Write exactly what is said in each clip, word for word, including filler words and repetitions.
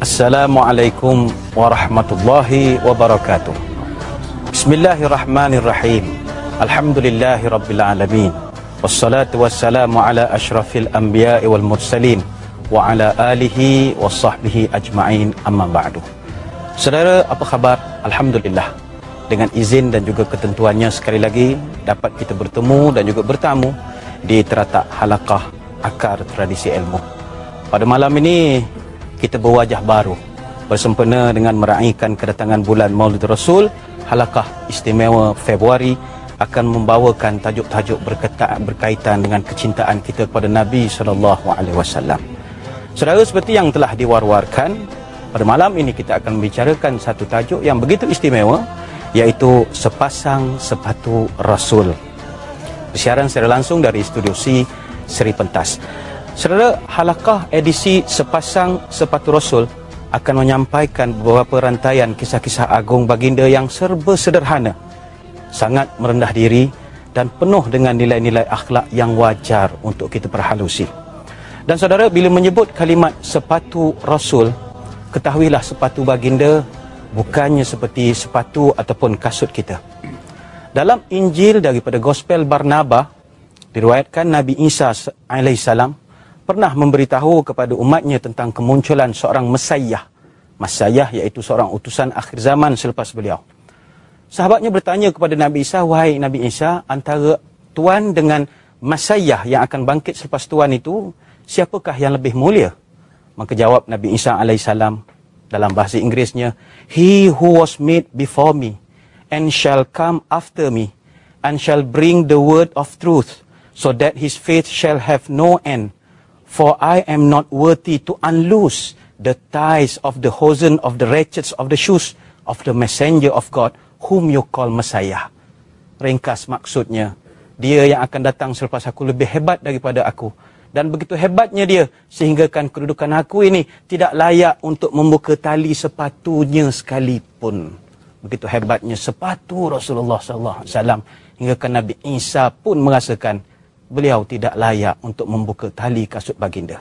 Assalamualaikum warahmatullahi wabarakatuh. Bismillahirrahmanirrahim. Alhamdulillahi rabbil alamin. Wassalatu wassalamu ala ashrafil anbiya'i wal mursalin wa ala alihi wa sahbihi ajma'in, amma ba'du. Saudara, apa khabar? Alhamdulillah, dengan izin dan juga ketentuannya sekali lagi dapat kita bertemu dan juga bertamu di teratak halaqah Akar Tradisi Ilmu. Pada malam ini kita berwajah baru bersempena dengan meraihkan kedatangan bulan Maulid Rasul. Halaqah istimewa Februari akan membawakan tajuk-tajuk berkaitan dengan kecintaan kita kepada Nabi sallallahu alaihi wasallam. Saudara, seperti yang telah diwar-warkan, pada malam ini kita akan membicarakan satu tajuk yang begitu istimewa, iaitu sepasang sepatu Rasul. Bersiaran secara langsung dari Studio C Seri Pentas. Saudara, halaqah edisi sepasang sepatu Rasul akan menyampaikan beberapa rantaian kisah-kisah agung baginda yang serba sederhana, sangat merendah diri dan penuh dengan nilai-nilai akhlak yang wajar untuk kita perhalusi. Dan saudara, bila menyebut kalimat sepatu Rasul, ketahuilah sepatu baginda bukannya seperti sepatu ataupun kasut kita. Dalam Injil daripada Gospel Barnabas, diriwayatkan Nabi Isa alaihissalam pernah memberitahu kepada umatnya tentang kemunculan seorang Mesiah. Mesiah iaitu seorang utusan akhir zaman selepas beliau. Sahabatnya bertanya kepada Nabi Isa, "Wahai Nabi Isa, antara Tuan dengan Mesiah yang akan bangkit selepas Tuan itu, siapakah yang lebih mulia?" Maka jawab Nabi Isa alaihissalam dalam bahasa Inggerisnya, "He who was made before me and shall come after me and shall bring the word of truth, so that his faith shall have no end. For I am not worthy to unloose the ties of the hosen of the ratchets of the shoes of the messenger of God, whom you call Messiah." Ringkas maksudnya, dia yang akan datang selepas aku lebih hebat daripada aku. Dan begitu hebatnya dia, sehinggakan kedudukan aku ini tidak layak untuk membuka tali sepatunya sekalipun. Begitu hebatnya sepatu Rasulullah sallallahu alaihi wasallam, hinggakan Nabi Isa pun merasakan beliau tidak layak untuk membuka tali kasut baginda.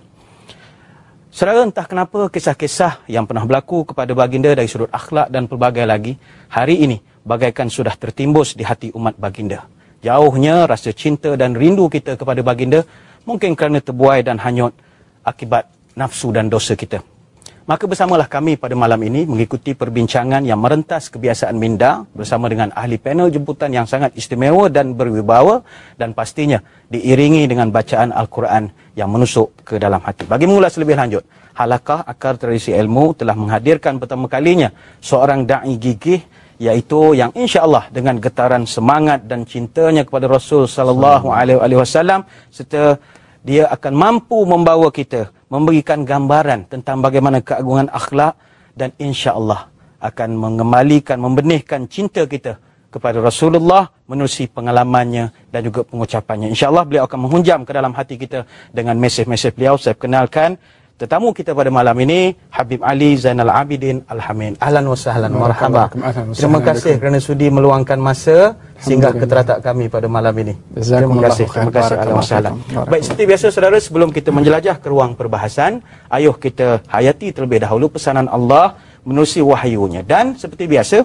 Saudara, entah kenapa kisah-kisah yang pernah berlaku kepada baginda dari sudut akhlak dan pelbagai lagi, hari ini bagaikan sudah tertimbus di hati umat baginda. Jauhnya rasa cinta dan rindu kita kepada baginda, mungkin kerana terbuai dan hanyut akibat nafsu dan dosa kita. Maka bersamalah kami pada malam ini mengikuti perbincangan yang merentas kebiasaan minda bersama dengan ahli panel jemputan yang sangat istimewa dan berwibawa, dan pastinya diiringi dengan bacaan Al-Quran yang menusuk ke dalam hati. Bagi mengulas lebih lanjut, halaqah Akar Tradisi Ilmu telah menghadirkan pertama kalinya seorang da'i gigih, iaitu yang insya-Allah dengan getaran semangat dan cintanya kepada Rasul sallallahu alaihi wasallam, serta dia akan mampu membawa kita, memberikan gambaran tentang bagaimana keagungan akhlak, dan insya-Allah akan mengembalikan, membenihkan cinta kita kepada Rasulullah menerusi pengalamannya dan juga pengucapannya. Insya-Allah beliau akan menghunjam ke dalam hati kita dengan mesej-mesej beliau. Saya kenalkan tetamu kita pada malam ini, Habib Ali Zainal Abidin Al-Hamid. Ahlan wa sahlan, marhaba. Terima kasih kerana sudi meluangkan masa singgah ke teratak kami pada malam ini. Terima kasih. Terima kasih. Ahlan wa sahlan. Baik, seperti biasa saudara, sebelum kita menjelajah ke ruang perbahasan, ayuh kita hayati terlebih dahulu pesanan Allah menerusi wahyunya. Dan seperti biasa,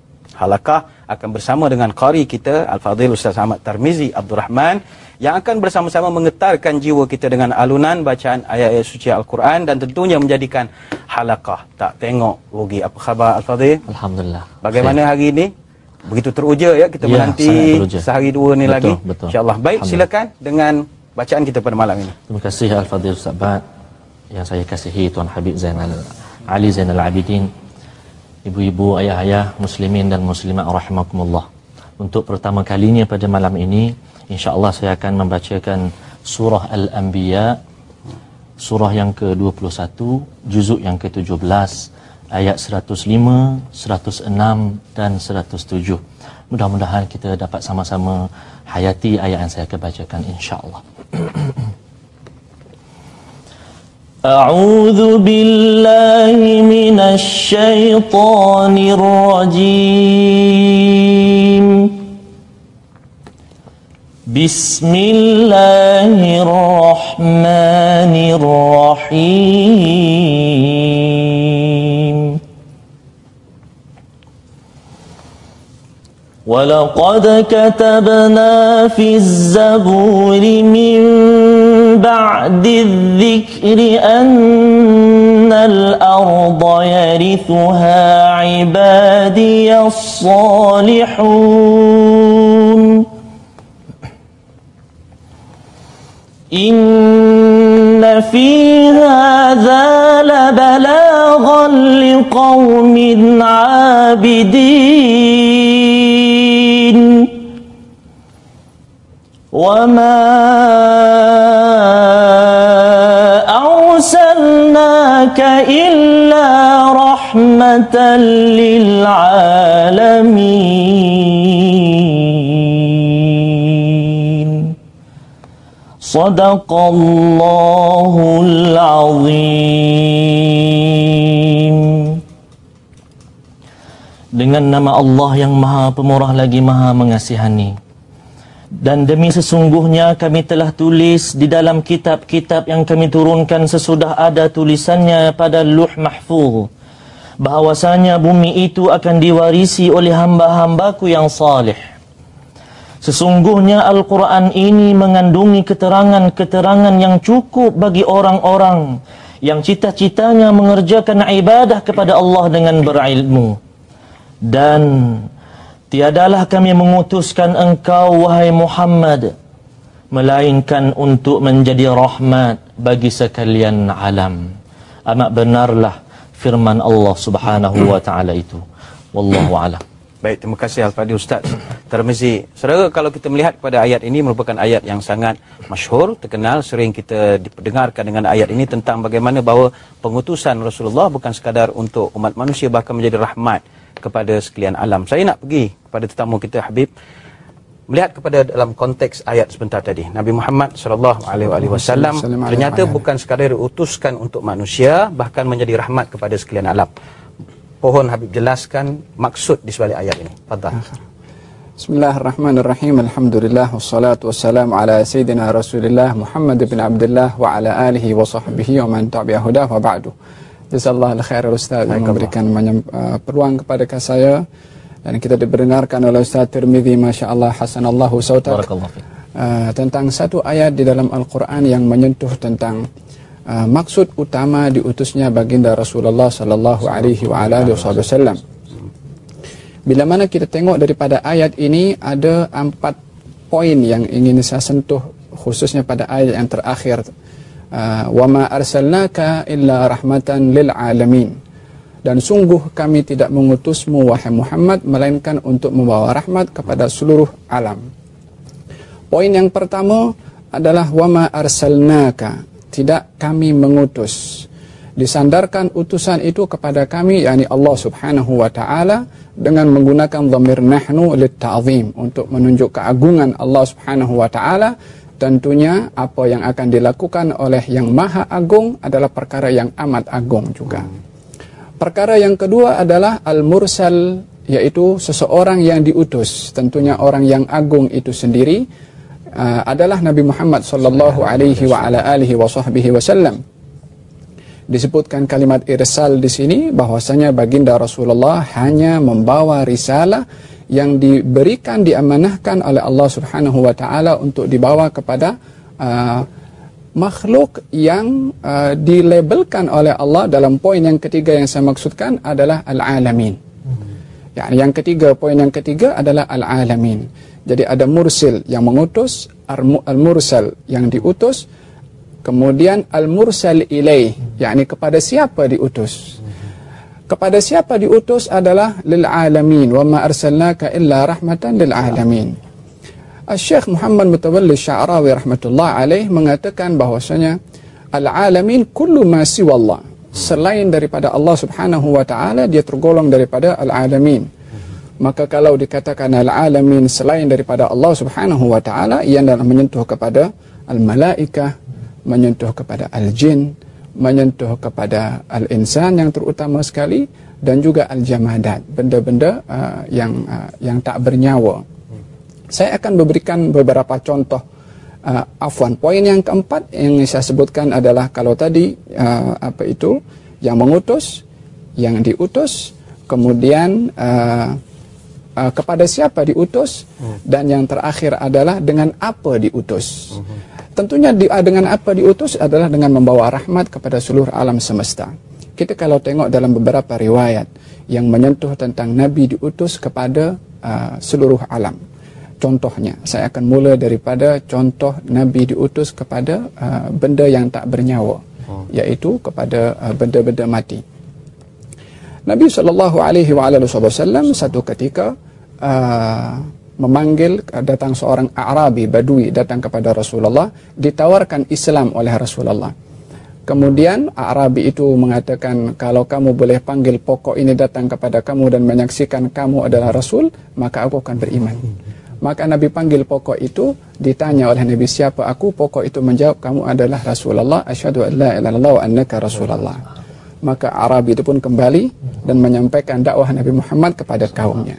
halaqah akan bersama dengan qari kita Al-Fadhil Ustaz Ahmad Tarmizi Abdul Rahman, yang akan bersama-sama menggetarkan jiwa kita dengan alunan bacaan ayat-ayat suci Al-Quran, dan tentunya menjadikan halaqah tak tengok rugi. Apa khabar Al-Fadhil? Alhamdulillah. Bagaimana hari ini? Begitu teruja ya, kita ya, menanti sehari dua ni betul, lagi insya-Allah. Baik, silakan dengan bacaan kita pada malam ini. Terima kasih Al-Fadhil Ustaz Bat, yang saya kasihi Tuan Habib Zainal Ali Zainal Abidin, ibu-ibu, ayah-ayah, muslimin dan muslimat rahimakumullah. Untuk pertama kalinya pada malam ini, insya-Allah saya akan membacakan surah Al-Anbiya, surah yang ke dua puluh satu, juzuk yang ke tujuh belas, ayat seratus lima, seratus enam dan seratus tujuh. Mudah-mudahan kita dapat sama-sama hayati ayat yang saya akan bacakan insya-Allah. A'udzu billahi minasy syaithanir rajim. Bismillahirrahmanirrahim. ولقد كتبنا في الزبور من بعد الذكر أن الأرض يرثها عبادي الصالحون إن في هذا لبلاغا لقوم عابدين وما أرسلناك إلا رحمة للعالمين صدق الله العظيم. Dengan nama Allah yang Maha Pemurah lagi Maha Mengasihani. Dan demi sesungguhnya kami telah tulis di dalam kitab-kitab yang kami turunkan sesudah ada tulisannya pada Luh Mahfuz, bahawasanya bumi itu akan diwarisi oleh hamba-hambaku yang salih. Sesungguhnya Al-Quran ini mengandungi keterangan-keterangan yang cukup bagi orang-orang yang cita-citanya mengerjakan ibadah kepada Allah dengan berilmu. Dan tiadalah kami mengutuskan engkau, wahai Muhammad, melainkan untuk menjadi rahmat bagi sekalian alam. Amat benarlah firman Allah Subhanahu wa taala itu. Wallahu a'lam. Baik, terima kasih Al-Fadhil Ustaz Tarmizi. Saudara, kalau kita melihat pada ayat ini merupakan ayat yang sangat masyhur, terkenal, sering kita diperdengarkan dengan ayat ini tentang bagaimana bahawa pengutusan Rasulullah bukan sekadar untuk umat manusia, bahkan menjadi rahmat kepada sekalian alam. Saya nak pergi kepada tetamu kita Habib, melihat kepada dalam konteks ayat sebentar tadi. Nabi Muhammad sallallahu alaihi wasallam ternyata bukan sekadar diutuskan untuk manusia, bahkan menjadi rahmat kepada sekalian alam. Pohon Habib jelaskan maksud di sebalik ayat ini. Fadhal. Bismillahirrahmanirrahim. Alhamdulillah wassalatu wassalamu ala sayyidina Rasulillah Muhammad bin Abdullah wa ala alihi wa sahbihi wa man tabi'a huda wa ba'du. Jazakallahu khairan Ustaz yang memberikan banyak uh, peluang kepada saya, dan kita diperdengarkan oleh Ustaz Tirmizi, masya-Allah, hasanallahu sautak, uh, tentang satu ayat di dalam Al-Quran yang menyentuh tentang uh, maksud utama diutusnya baginda Rasulullah sallallahu alaihi wa alihi wasallam. Bila mana kita tengok daripada ayat ini, ada empat poin yang ingin saya sentuh, khususnya pada ayat yang terakhir. Uh, wa ma arsalnaka illa rahmatan lil alamin, dan sungguh kami tidak mengutusmu wahai Muhammad melainkan untuk membawa rahmat kepada seluruh alam. Poin yang pertama adalah wa ma arsalnaka, tidak kami mengutus. Disandarkan utusan itu kepada kami, yakni Allah Subhanahu wa taala, dengan menggunakan dhamir nahnu lit ta'zim, untuk menunjuk keagungan Allah Subhanahu wa taala. Tentunya apa yang akan dilakukan oleh yang maha agung adalah perkara yang amat agung juga. Perkara yang kedua adalah al-mursal, yaitu seseorang yang diutus. Tentunya orang yang agung itu sendiri uh, adalah Nabi Muhammad sallallahu alaihi wa ala alihi wa sahbihi wasallam. Disebutkan kalimat irsal di sini, bahwasanya baginda Rasulullah hanya membawa risalah yang diberikan, diamanahkan oleh Allah Subhanahu wa taala untuk dibawa kepada uh, makhluk yang uh, dilabelkan oleh Allah. Dalam poin yang ketiga yang saya maksudkan adalah al-alamin. Hmm. Ya, yang ketiga, poin yang ketiga adalah al-alamin. Jadi ada mursil yang mengutus, al-mursal yang diutus, kemudian al-mursal ilaih, yakni kepada siapa diutus. Kepada siapa diutus adalah lil alamin, wa ma arsalnaka illa rahmatan lil alamin. Al-Syekh Muhammad Mutawalli Sya'rawi rahmatullah alaih mengatakan bahwasanya al-alamin kullu ma siwa Allah, selain daripada Allah Subhanahu wa taala dia tergolong daripada al-alamin. Maka kalau dikatakan al-alamin selain daripada Allah Subhanahu wa taala, ia adalah menyentuh kepada al-malaikah, menyentuh kepada al-jin, menyentuh kepada al-insan yang terutama sekali, dan juga al-jamadat, benda-benda uh, yang uh, yang tak bernyawa. Saya akan memberikan beberapa contoh. Uh, afwan, poin yang keempat yang saya sebutkan adalah, kalau tadi uh, apa itu yang mengutus, yang diutus, kemudian uh, uh, kepada siapa diutus, hmm. dan yang terakhir adalah dengan apa diutus. Hmm. Tentunya di, uh, dengan apa diutus adalah dengan membawa rahmat kepada seluruh alam semesta. Kita kalau tengok dalam beberapa riwayat yang menyentuh tentang Nabi diutus kepada uh, seluruh alam. Contohnya, saya akan mula daripada contoh Nabi diutus kepada uh, benda yang tak bernyawa, hmm. iaitu kepada uh, benda-benda mati. Nabi sallallahu alaihi wasallam satu ketika uh, memanggil, datang seorang A'rabi Badui datang kepada Rasulullah, ditawarkan Islam oleh Rasulullah. Kemudian A'rabi itu mengatakan, kalau kamu boleh panggil pokok ini datang kepada kamu dan menyaksikan kamu adalah Rasul, maka aku akan beriman. Maka Nabi panggil pokok itu, ditanya oleh Nabi, siapa aku? Pokok itu menjawab, kamu adalah Rasulullah, asyhadu an la ilaha illallah wa annaka Rasulullah. Maka Arabi itu pun kembali dan menyampaikan dakwah Nabi Muhammad kepada kaumnya.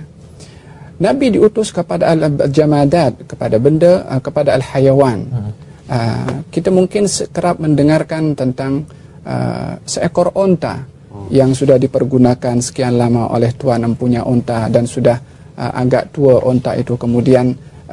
Nabi diutus kepada al-jamadat, kepada benda, kepada al-hayawan. Uh, kita mungkin kerap mendengarkan tentang uh, seekor onta yang sudah dipergunakan sekian lama oleh tuan empunya onta dan sudah uh, agak tua onta itu, kemudian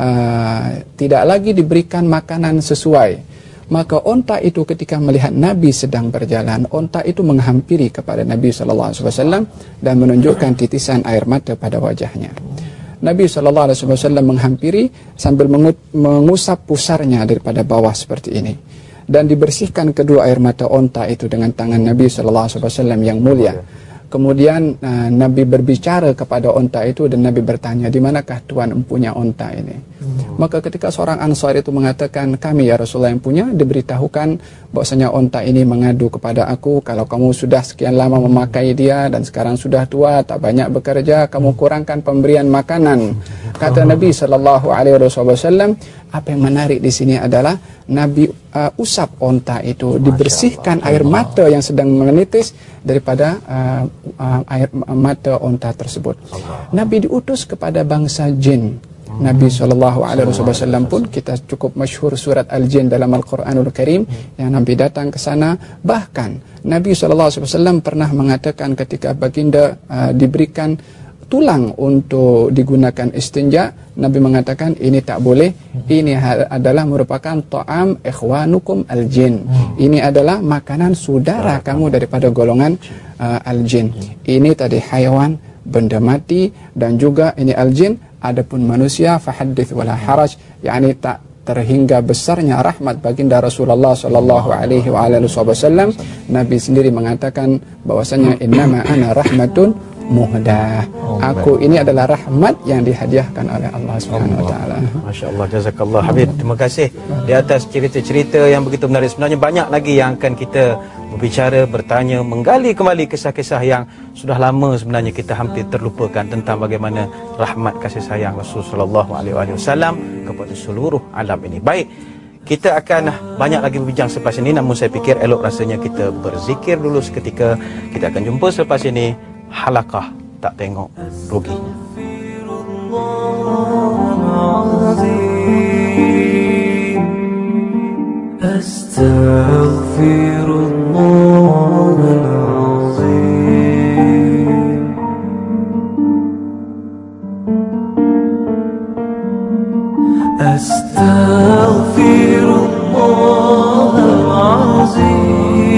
uh, tidak lagi diberikan makanan sesuai. Maka onta itu ketika melihat Nabi sedang berjalan, onta itu menghampiri kepada Nabi sallallahu alaihi wasallam dan menunjukkan titisan air mata pada wajahnya. Nabi sallallahu alaihi wasallam menghampiri sambil mengusap pusarnya daripada bawah seperti ini, dan dibersihkan kedua air mata onta itu dengan tangan Nabi sallallahu alaihi wasallam yang mulia. Kemudian uh, Nabi berbicara kepada onta itu dan Nabi bertanya, di manakah tuan empunya onta ini? Hmm. Maka ketika seorang Ansar itu mengatakan, kami ya Rasulullah yang punya, diberitahukan bahwasanya onta ini mengadu kepada aku, kalau kamu sudah sekian lama memakai dia dan sekarang sudah tua, tak banyak bekerja, kamu kurangkan pemberian makanan. Kata Nabi sallallahu alaihi wasallam, apa yang menarik di sini adalah Nabi uh, usap onta itu, dibersihkan air mata yang sedang menitis daripada uh, uh, air mata onta tersebut. Nabi diutus kepada bangsa jin. Nabi sallallahu alaihi wasallam pun, kita cukup masyhur surat Al-Jin dalam Al-Quranul Karim yang Nabi datang ke sana. Bahkan Nabi sallallahu alaihi wasallam pernah mengatakan ketika baginda uh, diberikan tulang untuk digunakan istinja, Nabi mengatakan ini tak boleh, ini adalah merupakan ta'am ikhwanukum al-jin, ini adalah makanan saudara kamu daripada golongan uh, al-jin. Ini tadi hayawan, benda mati, dan juga ini al-jin. Adapun manusia, fahaddits wala haraj, yakni tak terhingga besarnya rahmat baginda Rasulullah sallallahu alaihi wasallam. Nabi sendiri mengatakan bahwasanya innama ana rahmatun muhdah. Aku ini adalah rahmat yang dihadiahkan oleh Allah Subhanahu wa taala. Masya-Allah, jazakallah Habib. Terima kasih di atas cerita-cerita yang begitu menarik. Sebenarnya banyak lagi yang akan kita berbicara, bertanya, menggali kembali kisah-kisah yang sudah lama sebenarnya kita hampir terlupakan tentang bagaimana rahmat kasih sayang Rasulullah sallallahu alaihi wasallam kepada seluruh alam ini. Baik, kita akan banyak lagi berbincang selepas ini, namun saya fikir elok rasanya kita berzikir dulu seketika. Kita akan jumpa selepas ini. Halakah tak tengok rugi. Astaghfirullahaladzim. Astaghfirullahaladzim.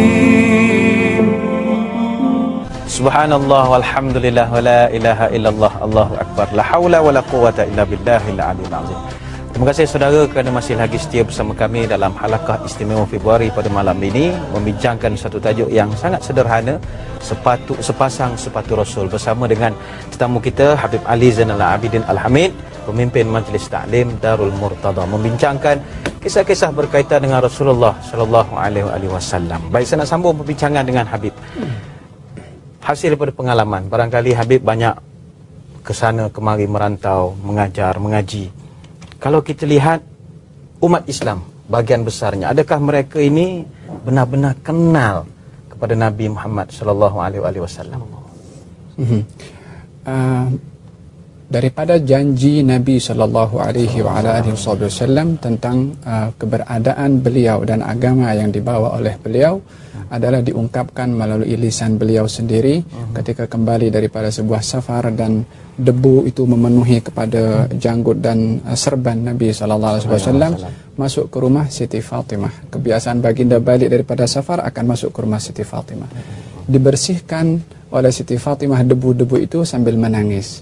Subhanallah walhamdulillah wa la ilaha illallah, Allahu akbar, la haula wa la quwata illa billahil aliyil azim. Terima kasih saudara kerana masih lagi setia bersama kami dalam halaqah istimewa Februari pada malam ini, membincangkan satu tajuk yang sangat sederhana, sepatu sepasang sepatu Rasul, bersama dengan tetamu kita Habib Ali Zainal Abidin Al-Hamid, pemimpin Majlis Ta'lim Darul Murtada, membincangkan kisah-kisah berkaitan dengan Rasulullah sallallahu alaihi wasallam. Baik, saya nak sambung perbincangan dengan Habib. Hasil daripada pengalaman, barangkali Habib banyak ke sana kemari merantau, mengajar, mengaji. Kalau kita lihat umat Islam, bagian besarnya, adakah mereka ini benar-benar kenal kepada Nabi Muhammad sallallahu alaihi wasallam? Uh, daripada janji Nabi sallallahu alaihi wasallam tentang uh, keberadaan beliau dan agama yang dibawa oleh beliau adalah diungkapkan melalui lisan beliau sendiri ketika kembali daripada sebuah safar dan debu itu memenuhi kepada janggut dan uh, serban Nabi sallallahu alaihi wasallam, masuk ke rumah Siti Fatimah. Kebiasaan baginda balik daripada safar akan masuk ke rumah Siti Fatimah. Dibersihkan oleh Siti Fatimah debu-debu itu sambil menangis.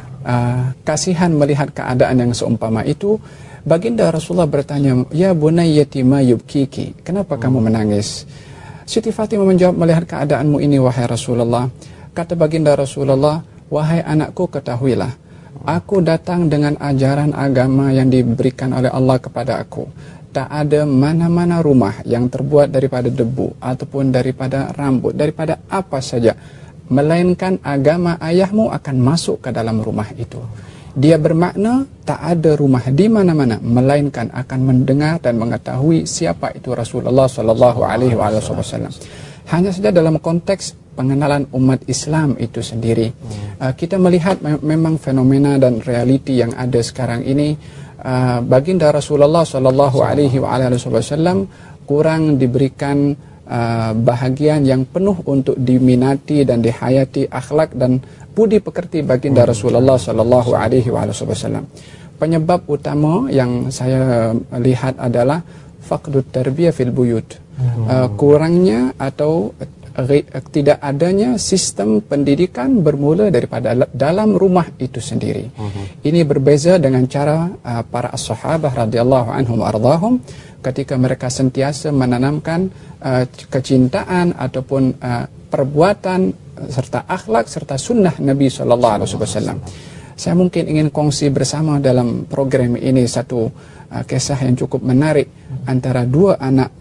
Uh, kasihan melihat keadaan yang seumpama itu, baginda Rasulullah bertanya, "Ya bunayyati ma yubkiki?" Kenapa hmm. kamu menangis? Siti Fatimah menjawab, "Melihat keadaanmu ini wahai Rasulullah." Kata baginda Rasulullah, "Wahai anakku, ketahuilah, aku datang dengan ajaran agama yang diberikan oleh Allah kepada aku. Tak ada mana-mana rumah yang terbuat daripada debu ataupun daripada rambut, daripada apa saja, melainkan agama ayahmu akan masuk ke dalam rumah itu." Dia bermakna tak ada rumah di mana-mana melainkan akan mendengar dan mengetahui siapa itu Rasulullah sallallahu alaihi wasallam. Hanya saja dalam konteks pengenalan umat Islam itu sendiri, uh, kita melihat me memang fenomena dan realiti yang ada sekarang ini, uh, baginda Rasulullah sallallahu alaihi wasallam kurang diberikan Uh, bahagian yang penuh untuk diminati dan dihayati akhlak dan budi pekerti baginda Rasulullah sallallahu alaihi wasallam. Penyebab utama yang saya lihat adalah faqdut tarbiyah fil buyut. Uh, kurangnya atau uh, tidak adanya sistem pendidikan bermula daripada dalam rumah itu sendiri. Ini berbeza dengan cara uh, para as-sahabah radhiyallahu anhum ardhahum ketika mereka sentiasa menanamkan uh, kecintaan ataupun uh, perbuatan serta akhlak serta sunnah Nabi sallallahu alaihi wasallam. Saya mungkin ingin kongsi bersama dalam program ini satu uh, kisah yang cukup menarik antara dua anak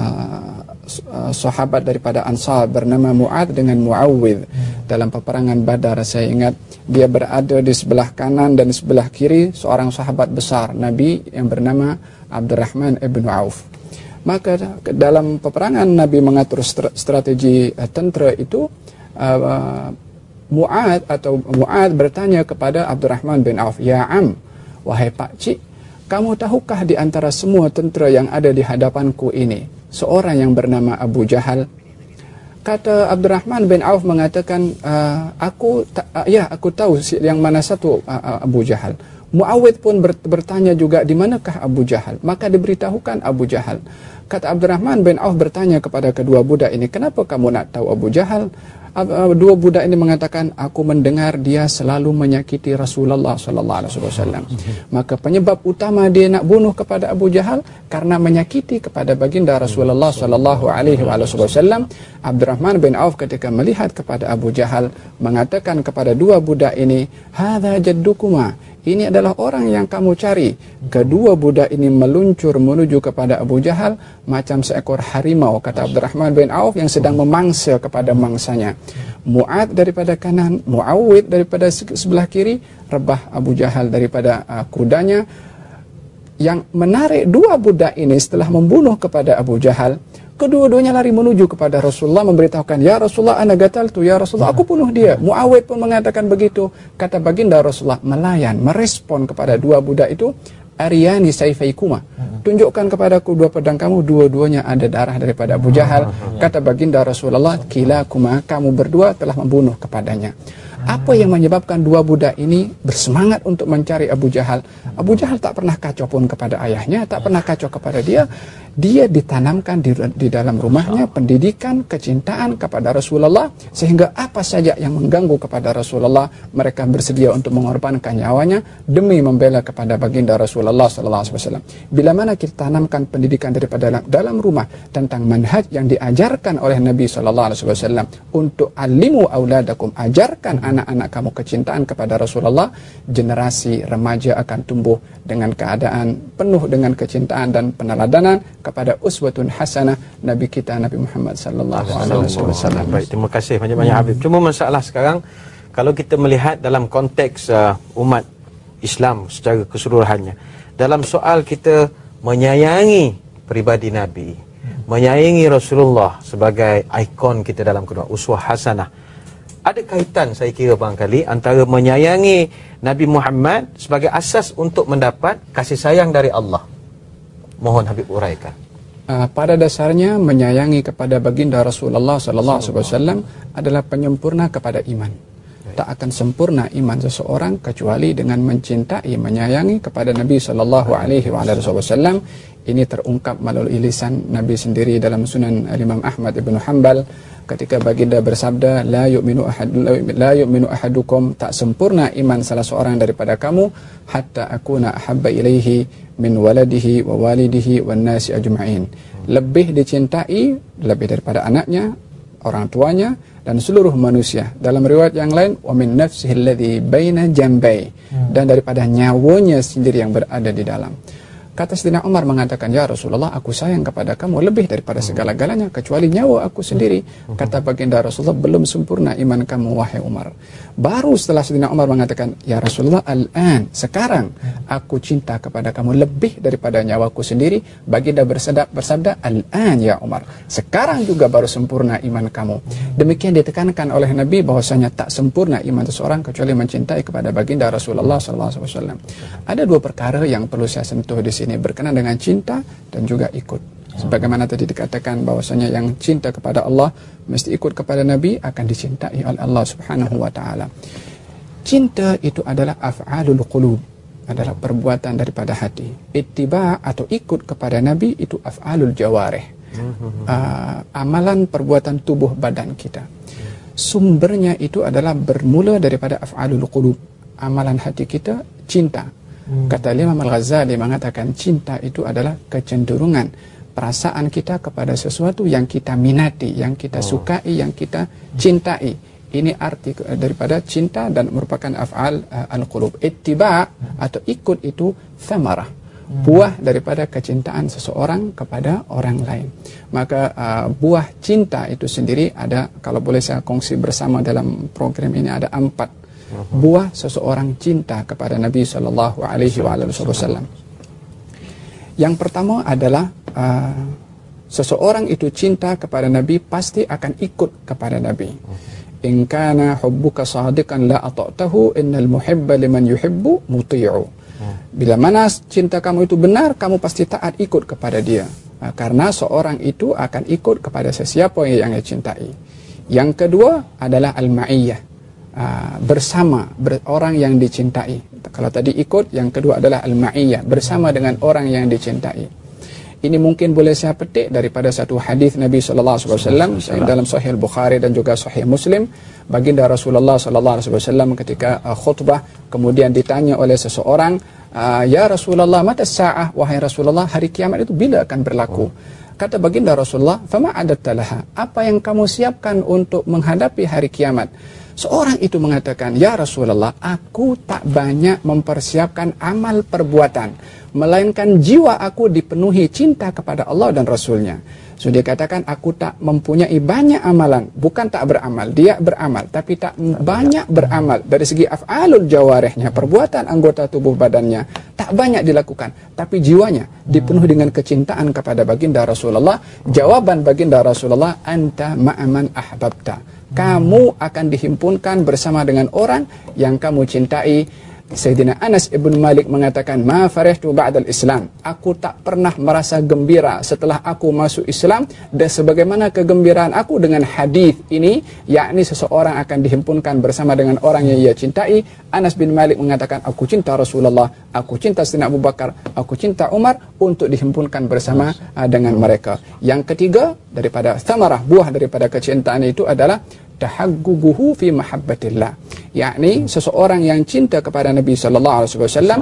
uh, sahabat daripada Ansar bernama Mu'ad dengan Muawwidh dalam peperangan Badar. Saya ingat dia berada di sebelah kanan dan sebelah kiri seorang sahabat besar Nabi yang bernama Abdurrahman ibn Auf. Maka dalam peperangan Nabi mengatur strategi uh, tentera itu, uh, Mu'ad atau Mu'ad bertanya kepada Abdurrahman bin Auf, "Ya Am, wahai Pak Cik, kamu tahukah di antara semua tentera yang ada di hadapanku ini seorang yang bernama Abu Jahal?" Kata Abdurrahman bin Auf mengatakan, uh, aku uh, ya aku tahu yang mana satu uh, Abu Jahal. Muawwidh pun bertanya juga, di manakah Abu Jahal? Maka diberitahukan Abu Jahal. Kata Abdurrahman bin Auf bertanya kepada kedua budak ini, "Kenapa kamu nak tahu Abu Jahal?" Dua budak ini mengatakan, "Aku mendengar dia selalu menyakiti Rasulullah sallallahu alaihi wasallam." Maka penyebab utama dia nak bunuh kepada Abu Jahal karena menyakiti kepada baginda Rasulullah sallallahu alaihi wasallam. Abdurrahman bin Auf ketika melihat kepada Abu Jahal mengatakan kepada dua budak ini, "Hadza jaddukuma." Ini adalah orang yang kamu cari. Kedua budak ini meluncur menuju kepada Abu Jahal macam seekor harimau, kata Abdurrahman bin Auf, yang sedang memangsa kepada mangsanya. Mu'ad daripada kanan, Muawwidh daripada sebelah kiri, rebah Abu Jahal daripada uh, kudanya. Yang menarik, dua budak ini setelah membunuh kepada Abu Jahal, kedua-duanya lari menuju kepada Rasulullah memberitahukan, "Ya Rasulullah, ana gataltu, ya Rasulullah, aku bunuh dia." Muawwidh pun mengatakan begitu. Kata baginda Rasulullah melayan, merespon kepada dua budak itu, "Ariyani sayfaikuma." Tunjukkan kepadaku dua pedang kamu, dua-duanya ada darah daripada Abu Jahal. Kata baginda Rasulullah, "Kilakuma, kamu berdua telah membunuh kepadanya." Apa yang menyebabkan dua budak ini bersemangat untuk mencari Abu Jahal? Abu Jahal tak pernah kacau pun kepada ayahnya, tak pernah kacau kepada dia. Dia ditanamkan di, di dalam rumahnya pendidikan, kecintaan kepada Rasulullah, sehingga apa saja yang mengganggu kepada Rasulullah, mereka bersedia untuk mengorbankan nyawanya demi membela kepada baginda Rasulullah sallallahu alaihi wasallam. Bila mana kita tanamkan pendidikan daripada dalam, dalam rumah tentang manhaj yang diajarkan oleh Nabi sallallahu alaihi wasallam untuk alimu auladakum, ajarkan anak-anak kamu kecintaan kepada Rasulullah, generasi remaja akan tumbuh dengan keadaan penuh dengan kecintaan dan peneladanan kepada uswatun hasanah Nabi kita Nabi Muhammad sallallahu alaihi wasallam. Baik, terima kasih banyak-banyak Habib. Cuma masalah sekarang kalau kita melihat dalam konteks uh, umat Islam secara keseluruhannya, dalam soal kita menyayangi peribadi Nabi, menyayangi Rasulullah sebagai ikon kita dalam kedua uswah hasanah, ada kaitan saya kira barangkali antara menyayangi Nabi Muhammad sebagai asas untuk mendapat kasih sayang dari Allah. Mohon Habib uraikan. Uh, pada dasarnya menyayangi kepada baginda Rasulullah sallallahu alaihi wasallam adalah penyempurna kepada iman. Tak akan sempurna iman seseorang kecuali dengan mencintai, menyayangi kepada Nabi sallallahu alaihi wasallam. Ini terungkap melalui lisan Nabi sendiri dalam Sunan Imam Ahmad Ibn Hanbal ketika baginda bersabda, la yu'minu ahad la yu'minu ahadukum, tak sempurna iman salah seorang daripada kamu hatta akuna ahabba ilaihi min waladihi wa walidihi wan nasi ajma'in. Lebih dicintai lebih daripada anaknya, orang tuanya dan seluruh manusia. Dalam riwayat yang lain, wa min nafsihi alladhi baina jambai, dan daripada nyawanya sendiri yang berada di dalam. Kata Sayyidina Umar mengatakan, ya Rasulullah, aku sayang kepada kamu lebih daripada segala-galanya kecuali nyawa aku sendiri. Kata baginda Rasulullah, belum sempurna iman kamu wahai Umar. Baru setelah Sayyidina Umar mengatakan, ya Rasulullah, al-an, sekarang aku cinta kepada kamu lebih daripada nyawaku sendiri. Baginda bersabda, bersabda al-an ya Umar, sekarang juga baru sempurna iman kamu. Demikian ditekankan oleh Nabi bahwasanya tak sempurna iman seseorang kecuali mencintai kepada baginda Rasulullah sallallahu alaihi wasallam. Ada dua perkara yang perlu saya sentuh di sini berkenaan dengan cinta dan juga ikut. Sebagaimana tadi dikatakan bahwasanya yang cinta kepada Allah mesti ikut kepada Nabi akan dicintai oleh Allah Subhanahu wa taala. Cinta itu adalah af'alul qulub, adalah perbuatan daripada hati. Ittiba atau ikut kepada Nabi itu af'alul jawarih. Uh, amalan perbuatan tubuh badan kita. Sumbernya itu adalah bermula daripada af'alul qulub, amalan hati kita cinta. Kata Imam Al-Ghazali mengatakan cinta itu adalah kecenderungan perasaan kita kepada sesuatu yang kita minati, yang kita oh. sukai, yang kita cintai. Ini arti daripada cinta dan merupakan af'al uh, al-qulub. Ittiba atau ikut itu thamarah, buah daripada kecintaan seseorang kepada orang lain. Maka uh, buah cinta itu sendiri ada, kalau boleh saya kongsi bersama dalam program ini, ada empat buah seseorang cinta kepada Nabi sallallahu alaihi wasallam. Yang pertama adalah uh, seseorang itu cinta kepada Nabi pasti akan ikut kepada Nabi. In kana hubbuka sadiqan la ata'tahu innal muhibba liman yuhibbu muti'u. Bila mana cinta kamu itu benar, kamu pasti taat ikut kepada dia. Uh, karena seorang itu akan ikut kepada sesiapa yang dia cintai. Yang kedua adalah al-ma'iyyah. Uh, bersama ber, orang yang dicintai. Kalau tadi ikut, yang kedua adalah al-ma'iyyah, bersama dengan orang yang dicintai. Ini mungkin boleh saya petik daripada satu hadis Nabi sallallahu alaihi wasallam dalam Sahih Bukhari dan juga Sahih Muslim. Baginda Rasulullah sallallahu alaihi wasallam ketika uh, khutbah kemudian ditanya oleh seseorang, uh, ya Rasulullah, mata sa'ah, wahai Rasulullah, hari kiamat itu bila akan berlaku? Kata baginda Rasulullah, fama adatta laha, apa yang kamu siapkan untuk menghadapi hari kiamat? Seorang itu mengatakan, ya Rasulullah, aku tak banyak mempersiapkan amal perbuatan, melainkan jiwa aku dipenuhi cinta kepada Allah dan Rasulnya. So dia katakan, aku tak mempunyai banyak amalan, bukan tak beramal, dia beramal, tapi tak banyak beramal. Dari segi af'alul jawarihnya, perbuatan anggota tubuh badannya, tak banyak dilakukan, tapi jiwanya dipenuhi dengan kecintaan kepada baginda Rasulullah. Jawaban baginda Rasulullah, anta ma'aman ahbabta, kamu akan dihimpunkan bersama dengan orang yang kamu cintai. Sayyidina Anas ibn Malik mengatakan, ma farihtu ba'dal Islam, aku tak pernah merasa gembira setelah aku masuk Islam, dan sebagaimana kegembiraan aku dengan hadis ini, yakni seseorang akan dihimpunkan bersama dengan orang yang ia cintai. Anas bin Malik mengatakan, aku cinta Rasulullah, aku cinta Sayyidina Abu Bakar, aku cinta Umar, untuk dihimpunkan bersama uh, dengan mereka. Yang ketiga daripada thamarah, buah daripada kecintaan itu adalah tahagguguhu fi mahabbatillah, yakni seseorang yang cinta kepada Nabi sallallahu alaihi wasallam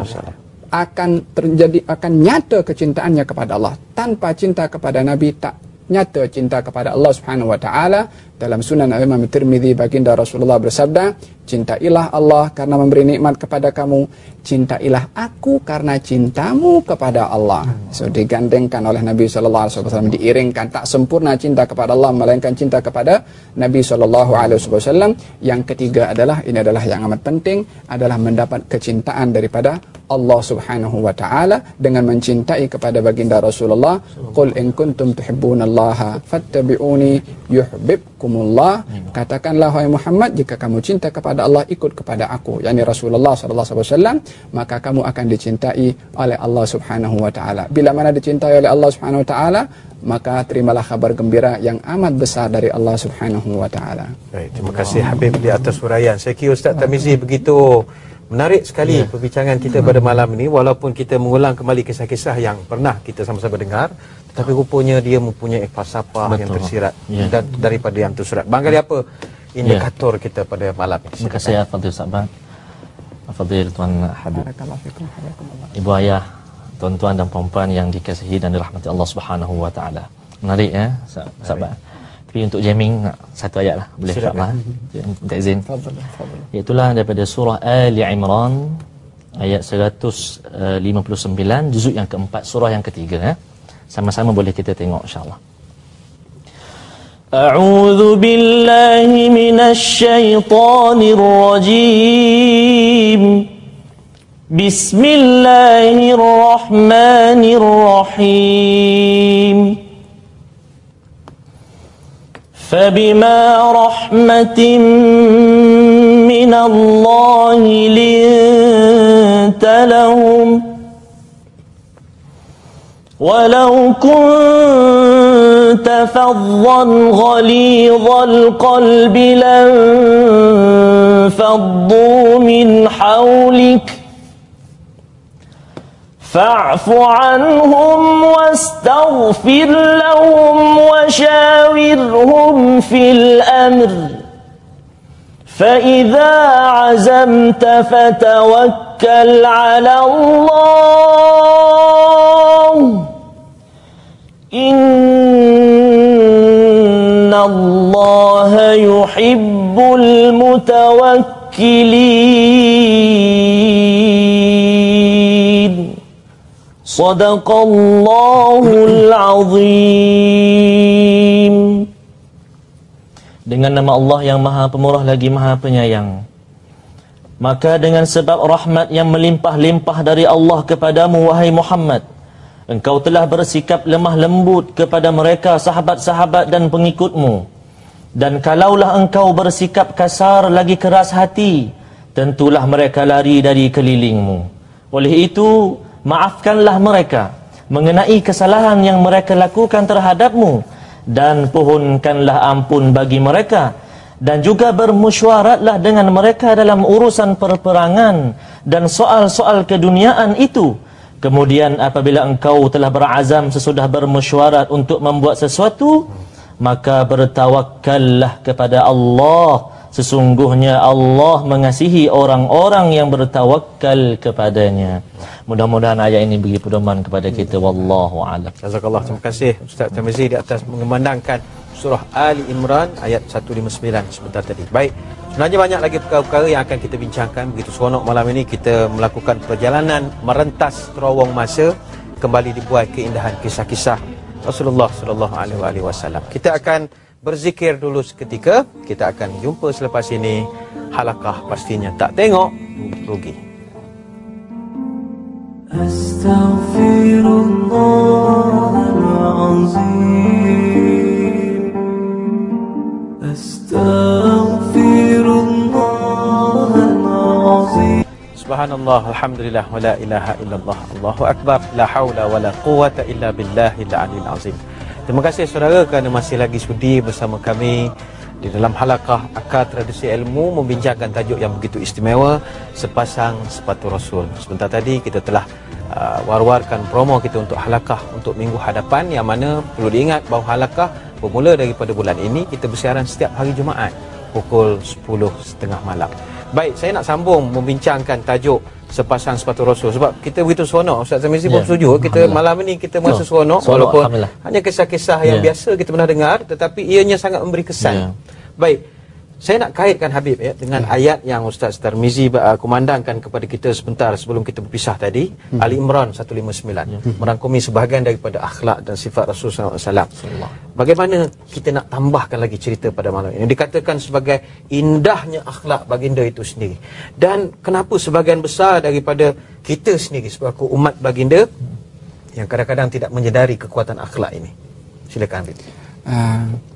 akan terjadi, akan nyata kecintaannya kepada Allah. Tanpa cinta kepada Nabi tak nyata cinta kepada Allah Subhanahu wa taala. Dalam Sunan Imam Tirmidzi baginda Rasulullah bersabda, cintailah Allah karena memberi nikmat kepada kamu, cintailah aku karena cintamu kepada Allah. So digandengkan oleh Nabi sallallahu alaihi wasallam, diiringkan, tak sempurna cinta kepada Allah melainkan cinta kepada Nabi sallallahu alaihi wasallam. Yang ketiga adalah, ini adalah yang amat penting, adalah mendapat kecintaan daripada Allah Subhanahu wa taala dengan mencintai kepada baginda Rasulullah. Qul in kuntum tuhibbunallaha fattabi'uni yuhibbukum yuhibbukumullah, katakanlah wahai Muhammad, jika kamu cinta kepada Allah, ikut kepada aku, yakni Rasulullah sallallahu alaihi wasallam, maka kamu akan dicintai oleh Allah Subhanahu wa taala. Bila mana dicintai oleh Allah Subhanahu wa taala, maka terimalah kabar gembira yang amat besar dari Allah Subhanahu wa taala. Baik, terima kasih Habib di atas huraian. Saya kira Ustaz Tarmizi begitu menarik sekali yeah. perbincangan kita pada malam ini, walaupun kita mengulang kembali kisah-kisah yang pernah kita sama-sama dengar, tetapi rupanya dia mempunyai falsafah yang tersirat yeah. dan daripada yang tersurat. Barangkali apa indikator yeah. kita pada malam ini? Terima kasih Fadil Sahabat, Fadil Tuan Habib, Ibu ayah, tuan-tuan dan puan-puan yang dikasihi dan dirahmati Allah Subhanahu wa taala. Menarik ya, sahabat. Tapi untuk jamming satu ayat lah, boleh tak lah? Minta izin. Iaitulah daripada surah Ali Imran ayat seratus lima puluh sembilan, juzuk yang keempat, surah yang ketiga. Eh? Sama-sama boleh kita tengok insya-Allah. A'udzu billahi minasy syaithanir rajim. Bismillahirrahmanirrahim. فبما رحمة من الله لنت لهم ولو كنت فظا غليظ القلب لانفضوا من حولك فاعف عنهم واستغفر لهم وشاورهم في الأمر فإذا عزمت فتوكل على الله إن الله يحب المتوكلين. Sadaqallahul azim. Dengan nama Allah yang Maha Pemurah lagi Maha Penyayang. Maka dengan sebab rahmat yang melimpah-limpah dari Allah kepadamu wahai Muhammad, engkau telah bersikap lemah lembut kepada mereka sahabat-sahabat dan pengikutmu. Dan kalaulah engkau bersikap kasar lagi keras hati, tentulah mereka lari dari kelilingmu. Oleh itu, maafkanlah mereka mengenai kesalahan yang mereka lakukan terhadapmu, dan pohonkanlah ampun bagi mereka, dan juga bermusyawaratlah dengan mereka dalam urusan perperangan dan soal-soal keduniaan itu. Kemudian apabila engkau telah berazam sesudah bermusyawarat untuk membuat sesuatu, maka bertawakkallah kepada Allah. Sesungguhnya Allah mengasihi orang-orang yang bertawakal kepadanya. Mudah-mudahan ayat ini beri pedoman kepada kita. Wallahu a'lam. Jazakallah. Terima kasih Ustaz Tarmizi di atas mengumandangkan surah Ali Imran ayat seratus lima puluh sembilan sebentar tadi. Baik, sebenarnya banyak lagi perkara-perkara yang akan kita bincangkan. Begitu seronok malam ini kita melakukan perjalanan merentas terowong masa, kembali dibuai keindahan kisah-kisah Rasulullah sallallahu alaihi wasallam. Kita akan berzikir dulu seketika. Kita akan jumpa selepas ini. Halakah pastinya tak tengok rugi. Astaghfirullahalazim. Astaghfirullahalazim. Subhanallah, alhamdulillah, wa la ilaha illallah, Allahu akbar, la haula wa la quwata illa billahil aliyil azim. Terima kasih saudara kerana masih lagi sudi bersama kami di dalam halaqah Akar Tradisi Ilmu, membincangkan tajuk yang begitu istimewa, Sepasang Sepatu Rasul. Sebentar tadi kita telah uh, war-warkan promo kita untuk halaqah untuk minggu hadapan, yang mana perlu diingat bahawa halaqah bermula daripada bulan ini. Kita bersiaran setiap hari Jumaat pukul sepuluh tiga puluh malam. Baik, saya nak sambung membincangkan tajuk Sepasang Sepatu Rasul, sebab kita begitu seronok. Ustaz Tarmizi pun yeah. setuju, kita malam ini kita merasa seronok, so, walaupun hanya kisah-kisah yang yeah. biasa kita pernah dengar, tetapi ianya sangat memberi kesan. Yeah. Baik, saya nak kaitkan Habib ya dengan yeah. ayat yang Ustaz Tarmizi uh, kumandangkan kepada kita sebentar sebelum kita berpisah tadi, hmm. Ali Imran seratus lima puluh sembilan, yeah. merangkumi sebahagian daripada akhlak dan sifat Rasulullah sallallahu alaihi wasallam. Bagaimana kita nak tambahkan lagi cerita pada malam ini? Dikatakan sebagai indahnya akhlak baginda itu sendiri. Dan kenapa sebahagian besar daripada kita sendiri sebagai umat baginda yang kadang-kadang tidak menyedari kekuatan akhlak ini? Silakan Habib. Uh,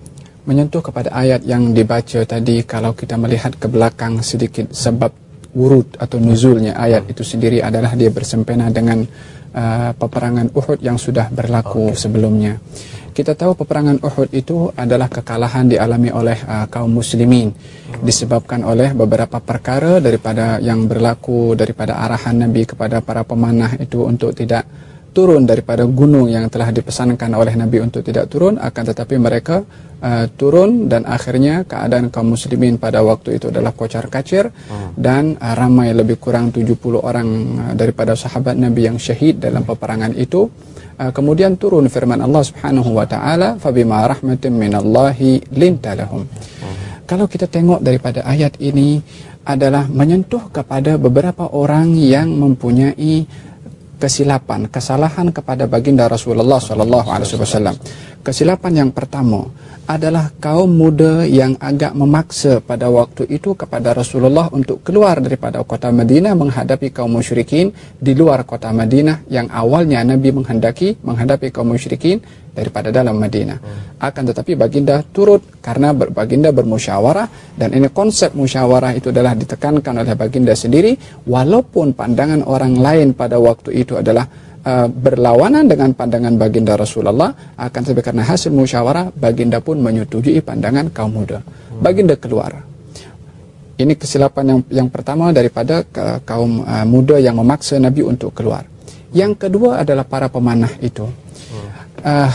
menyentuh kepada ayat yang dibaca tadi. Kalau kita melihat ke belakang sedikit, sebab wurud atau nuzulnya ayat itu sendiri adalah dia bersempena dengan uh, peperangan Uhud yang sudah berlaku okay. sebelumnya. Kita tahu peperangan Uhud itu adalah kekalahan dialami oleh uh, kaum muslimin disebabkan oleh beberapa perkara daripada yang berlaku, daripada arahan Nabi kepada para pemanah itu untuk tidak turun daripada gunung yang telah dipesankan oleh Nabi untuk tidak turun, akan tetapi mereka uh, turun, dan akhirnya keadaan kaum muslimin pada waktu itu adalah kocar-kacir hmm. dan uh, ramai lebih kurang tujuh puluh orang uh, daripada sahabat Nabi yang syahid dalam peperangan itu. Uh, kemudian turun firman Allah Subhanahu wa taala, "Fabima rahmatin minallahi linta lahum." Hmm. Kalau kita tengok daripada ayat ini adalah menyentuh kepada beberapa orang yang mempunyai kesilapan, kesalahan kepada baginda Rasulullah sallallahu alaihi wasallam. Kesilapan yang pertama adalah kaum muda yang agak memaksa pada waktu itu kepada Rasulullah untuk keluar daripada kota Madinah menghadapi kaum musyrikin di luar kota Madinah, yang awalnya Nabi menghendaki menghadapi kaum musyrikin daripada dalam Madinah. Akan tetapi baginda turut karena baginda bermusyawarah, dan ini konsep musyawarah itu adalah ditekankan oleh baginda sendiri, walaupun pandangan orang lain pada waktu itu adalah Uh, berlawanan dengan pandangan baginda Rasulullah, akan tetapi karena hasil musyawarah baginda pun menyetujui pandangan kaum muda. Baginda keluar. Ini kesilapan yang yang pertama daripada uh, kaum uh, muda yang memaksa Nabi untuk keluar. Yang kedua adalah para pemanah itu. Uh,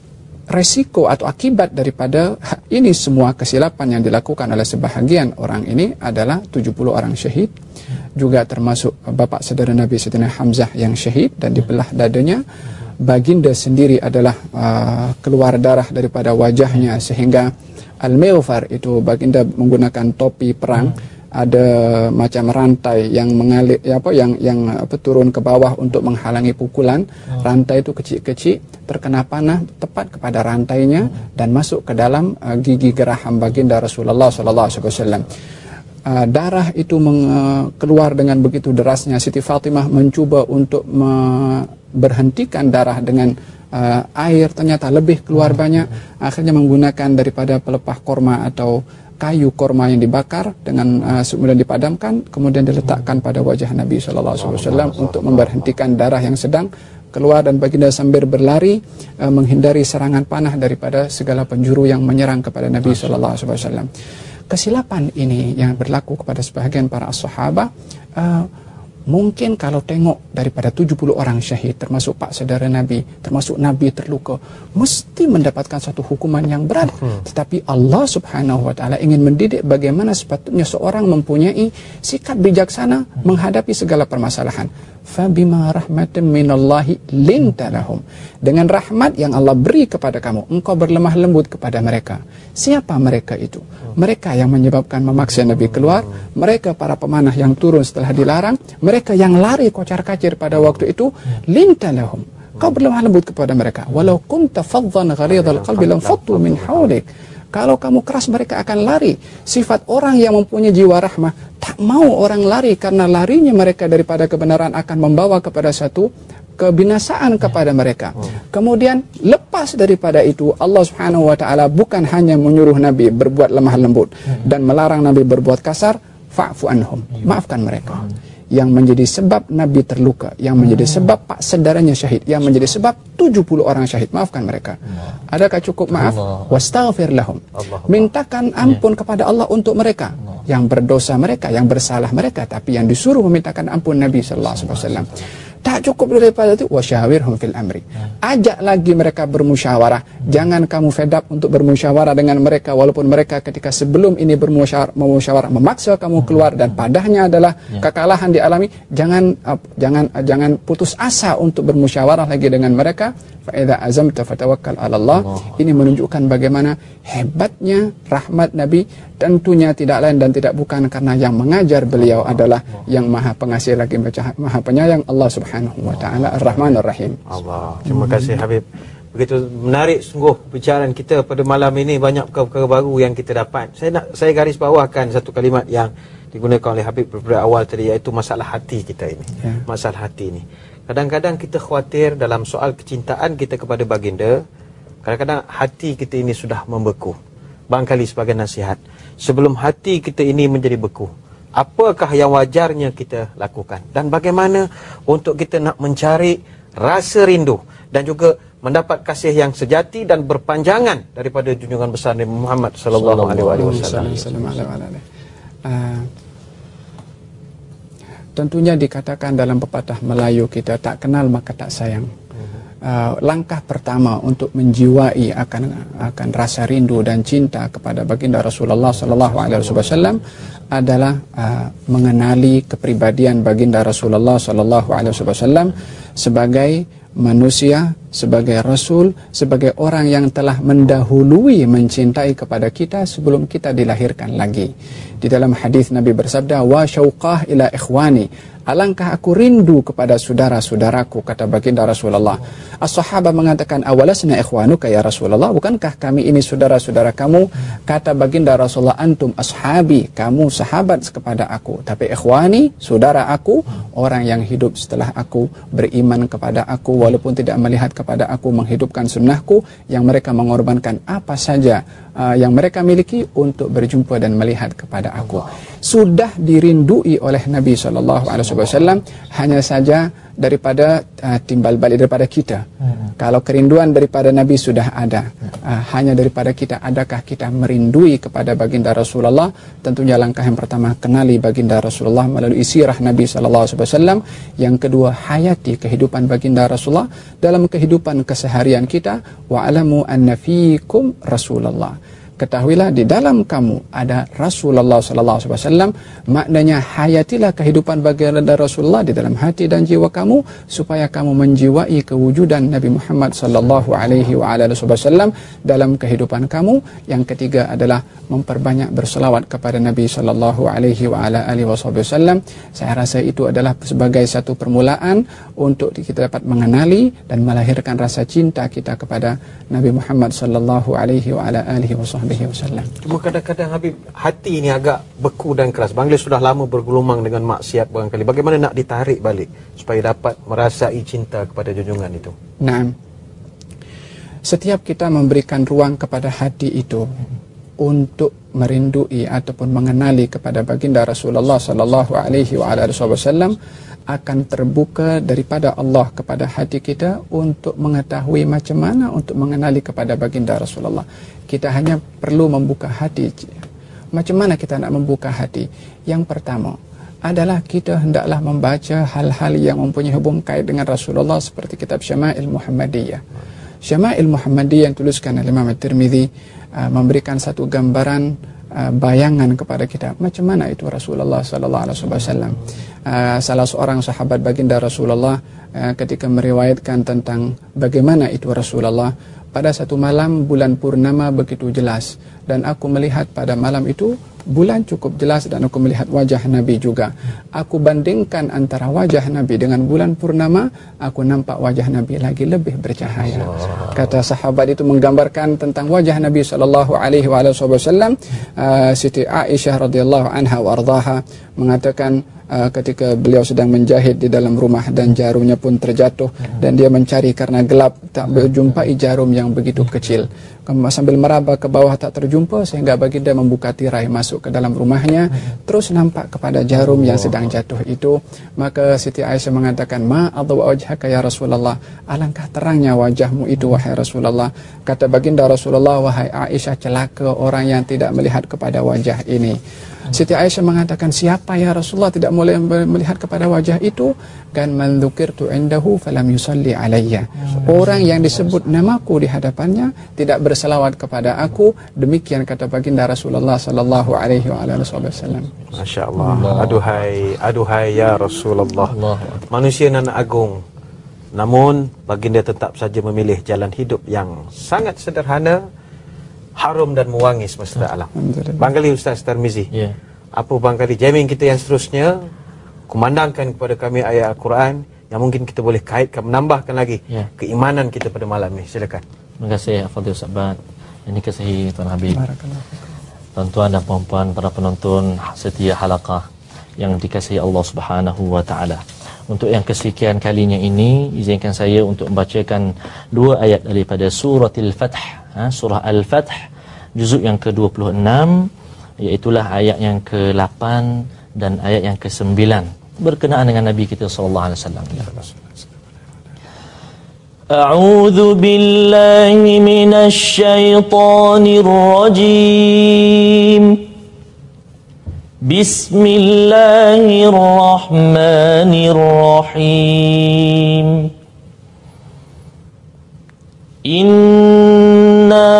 resiko atau akibat daripada ini semua kesilapan yang dilakukan oleh sebahagian orang ini adalah tujuh puluh orang syahid, juga termasuk bapa saudara Nabi Sayyidina Hamzah yang syahid dan dibelah dadanya. Baginda sendiri adalah uh, keluar darah daripada wajahnya, sehingga al-Mighfar itu baginda menggunakan topi perang, ada macam rantai yang mengalir apa yang yang apa, turun ke bawah untuk menghalangi pukulan. Rantai itu kecil-kecil, terkena panah tepat kepada rantainya dan masuk ke dalam uh, gigi geraham baginda Rasulullah sallallahu alaihi wasallam. Uh, darah itu meng, uh, keluar dengan begitu derasnya. Siti Fatimah mencuba untuk me berhentikan darah dengan uh, air, ternyata lebih keluar banyak. Akhirnya menggunakan daripada pelepah korma atau kayu korma yang dibakar dengan uh, kemudian dipadamkan, kemudian diletakkan pada wajah Nabi sallallahu alaihi wasallam untuk memberhentikan darah yang sedang keluar, dan baginda sambil berlari uh, menghindari serangan panah daripada segala penjuru yang menyerang kepada Nabi sallallahu alaihi wasallam. Kesilapan ini yang berlaku kepada sebahagian para sahabat, uh, mungkin kalau tengok daripada tujuh puluh orang syahid, termasuk pak saudara Nabi, termasuk Nabi terluka, mesti mendapatkan satu hukuman yang berat. Hmm. Tetapi Allah Subhanahu wa taala ingin mendidik bagaimana sepatutnya seorang mempunyai sikap bijaksana hmm. menghadapi segala permasalahan. Fabima rahmatin minallahi linta lahum. Dengan rahmat yang Allah beri kepada kamu, engkau berlemah lembut kepada mereka. Siapa mereka itu? Mereka yang menyebabkan memaksa Nabi keluar, mereka para pemanah yang turun setelah dilarang, mereka yang lari kocar-kacir pada waktu itu, linta lahum. Kau berlemah lembut kepada mereka. Walau kunta faddan ghalidhal qalbi lam faddu min hawlik. Kalau kamu keras, mereka akan lari. Sifat orang yang mempunyai jiwa rahmah, tak mau orang lari, karena larinya mereka daripada kebenaran akan membawa kepada satu kebinasaan kepada mereka. Kemudian lepas daripada itu, Allah Subhanahu wa taala bukan hanya menyuruh Nabi berbuat lemah lembut dan melarang Nabi berbuat kasar, fa'fu anhum, maafkan mereka. Yang menjadi sebab Nabi terluka, yang menjadi sebab pak saudaranya syahid, yang menjadi sebab tujuh puluh orang syahid, maafkan mereka. Adakah cukup maaf? Wastaghfir lahum. Mintakan ampun kepada Allah untuk mereka yang berdosa, mereka yang bersalah mereka, tapi yang disuruh memintakan ampun Nabi sallallahu alaihi wasallam. Tak cukup daripada itu, wasyawirhum fil amri. Ajak lagi mereka bermusyawarah. Jangan kamu fed up untuk bermusyawarah dengan mereka, walaupun mereka ketika sebelum ini bermusyawarah, bermusyawarah memaksa kamu keluar dan padahnya adalah kekalahan dialami. Jangan uh, jangan uh, jangan putus asa untuk bermusyawarah lagi dengan mereka. Fa idza azamta fatawakkal 'ala Allah. Ini menunjukkan bagaimana hebatnya rahmat Nabi. Tentunya tidak lain dan tidak bukan karena yang mengajar beliau adalah yang maha pengasih lagi maha penyayang, Allah Subhanahu wa taala Ar-Rahman Ar-Rahim. Allah. Terima kasih Habib. Begitu menarik sungguh perbicaraan kita pada malam ini, banyak perkara baru yang kita dapat. Saya nak saya garis bawahkan satu kalimat yang digunakan oleh Habib pada awal tadi, iaitu masalah hati kita ini. Ya. Masalah hati ini. Kadang-kadang kita khawatir dalam soal kecintaan kita kepada baginda, kadang-kadang hati kita ini sudah membeku. barangkali sebagai nasihat, sebelum hati kita ini menjadi beku, apakah yang wajarnya kita lakukan, dan bagaimana untuk kita nak mencari rasa rindu dan juga mendapat kasih yang sejati dan berpanjangan daripada junjungan besar Nabi Muhammad sallallahu alaihi wasallam. Uh, tentunya dikatakan dalam pepatah Melayu kita, tak kenal maka tak sayang. Uh, langkah pertama untuk menjiwai akan akan rasa rindu dan cinta kepada baginda Rasulullah sallallahu alaihi wasallam adalah uh, mengenali kepribadian baginda Rasulullah sallallahu alaihi wasallam sebagai manusia, sebagai rasul, sebagai orang yang telah mendahului mencintai kepada kita sebelum kita dilahirkan lagi. Di dalam hadis Nabi bersabda, wa syauqah ila ikhwani, alangkah aku rindu kepada saudara-saudaraku, kata baginda Rasulullah. As-sahabah mengatakan, awalasna ikhwanuka ya Rasulullah, bukankah kami ini saudara-saudara kamu? Kata baginda Rasulullah, antum ashabi, kamu sahabat kepada aku, tapi ikhwani, saudara aku, orang yang hidup setelah aku, beriman kepada aku walaupun tidak melihat kepada aku, menghidupkan sunnahku, yang mereka mengorbankan apa saja uh, yang mereka miliki untuk berjumpa dan melihat kepada aku. Sudah dirindui oleh Nabi sallallahu alaihi wasallam, hanya saja daripada uh, timbal balik daripada kita. Hmm. Kalau kerinduan daripada Nabi sudah ada, uh, hanya daripada kita, adakah kita merindui kepada baginda Rasulullah? Tentunya langkah yang pertama, kenali baginda Rasulullah melalui sirah Nabi sallallahu alaihi wasallam. Yang kedua, hayati kehidupan baginda Rasulullah dalam kehidupan keseharian kita. Wa alamu anna fiikum Rasulullah. Ketahuilah di dalam kamu ada Rasulullah sallallahu alaihi wasallam. Maknanya hayatilah kehidupan baginda Rasulullah di dalam hati dan jiwa kamu, supaya kamu menjiwai kewujudan Nabi Muhammad sallallahu alaihi wasallam dalam kehidupan kamu. Yang ketiga adalah memperbanyak berselawat kepada Nabi sallallahu alaihi wasallam. Saya rasa itu adalah sebagai satu permulaan untuk kita dapat mengenali dan melahirkan rasa cinta kita kepada Nabi Muhammad sallallahu alaihi wasallam. Cuma kadang-kadang Habib, hati ini agak beku dan keras. Bangladesh sudah lama bergulumang dengan maksiat barangkali. Bagaimana nak ditarik balik supaya dapat merasai cinta kepada junjungan itu? Nah, setiap kita memberikan ruang kepada hati itu untuk merindui ataupun mengenali kepada baginda Rasulullah sallallahu alaihi wasallam, akan terbuka daripada Allah kepada hati kita untuk mengetahui macam mana untuk mengenali kepada baginda Rasulullah. Kita hanya perlu membuka hati. Macam mana kita nak membuka hati? Yang pertama adalah kita hendaklah membaca hal-hal yang mempunyai hubung kait dengan Rasulullah, seperti kitab Syama'il Muhammadiyah. Syama'il Muhammadiyah yang tuliskan oleh Imam At-Tirmidzi uh, memberikan satu gambaran, uh, bayangan kepada kita macam mana itu Rasulullah sallallahu alaihi wasallam. Uh, salah seorang sahabat baginda Rasulullah uh, ketika meriwayatkan tentang bagaimana itu Rasulullah, pada satu malam bulan purnama begitu jelas, dan aku melihat pada malam itu bulan cukup jelas, dan aku melihat wajah Nabi juga. Aku bandingkan antara wajah Nabi dengan bulan purnama, aku nampak wajah Nabi lagi lebih bercahaya. Kata sahabat itu menggambarkan tentang wajah Nabi sallallahu alaihi wasallam. uh, Siti Aisyah radhiyallahu anha wa ardhaha mengatakan, Uh, ketika beliau sedang menjahit di dalam rumah dan jarumnya pun terjatuh, dan dia mencari karena gelap, tak berjumpai jarum yang begitu kecil. Sambil meraba ke bawah tak terjumpa, sehingga baginda membuka tirai masuk ke dalam rumahnya, terus nampak kepada jarum yang sedang jatuh itu. Maka Siti Aisyah mengatakan, ma adwa wajhaka ya Rasulullah, alangkah terangnya wajahmu itu wahai Rasulullah. Kata baginda Rasulullah, wahai Aisyah, celaka orang yang tidak melihat kepada wajah ini. Siti Aisyah mengatakan, siapa ya Rasulullah tidak boleh melihat kepada wajah itu? Kan man dzukirtu indahu falam yusalli alayya, orang yang disebut namaku di hadapannya tidak berselawat kepada aku. Demikian kata baginda Rasulullah sallallahu alaihi wasallam. Masya-Allah. Aduhai, aduhai ya Rasulullah. Manusia nan agung, namun baginda tetap saja memilih jalan hidup yang sangat sederhana, harum dan mewangi semesta alam. Barangkali Ustaz Tarmizi, yeah. apa barangkali jamming kita yang seterusnya, kumandangkan kepada kami ayat Al-Quran yang mungkin kita boleh kaitkan, menambahkan lagi yeah. keimanan kita pada malam ini. Silakan. Terima kasih Fadil Sahabat. Ini kasihi Tuan Habib. Tuan-tuan dan puan-puan para penonton setia halaqah yang dikasihi Allah Subhanahu wa taala. Untuk yang kesekian kalinya ini, izinkan saya untuk membacakan dua ayat daripada surah Al-Fath, ha, surah Al-Fath, juzuk yang ke dua puluh enam, iaitulah ayat yang ke lapan dan ayat yang ke sembilan berkenaan dengan Nabi kita sallallahu alaihi wasallam. A'udzu billahi minasy syaithanir rajim. Bismillahirrahmanirrahim. Inna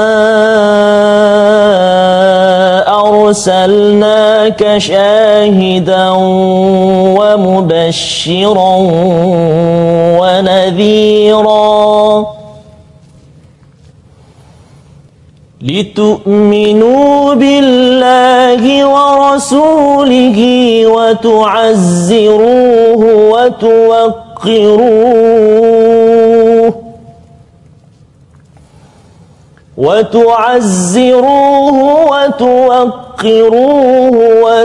arsalnaka syahidan wa mubasysyiran wa nadhira litu'minu billahi wa rasulihi wa tu'azziruhu wa tuwaqqiruhu وتعزروه وتوقروه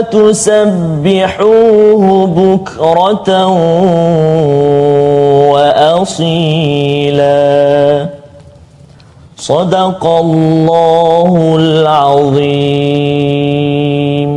وتسبحوه بكرة وأصيلا صدق الله العظيم.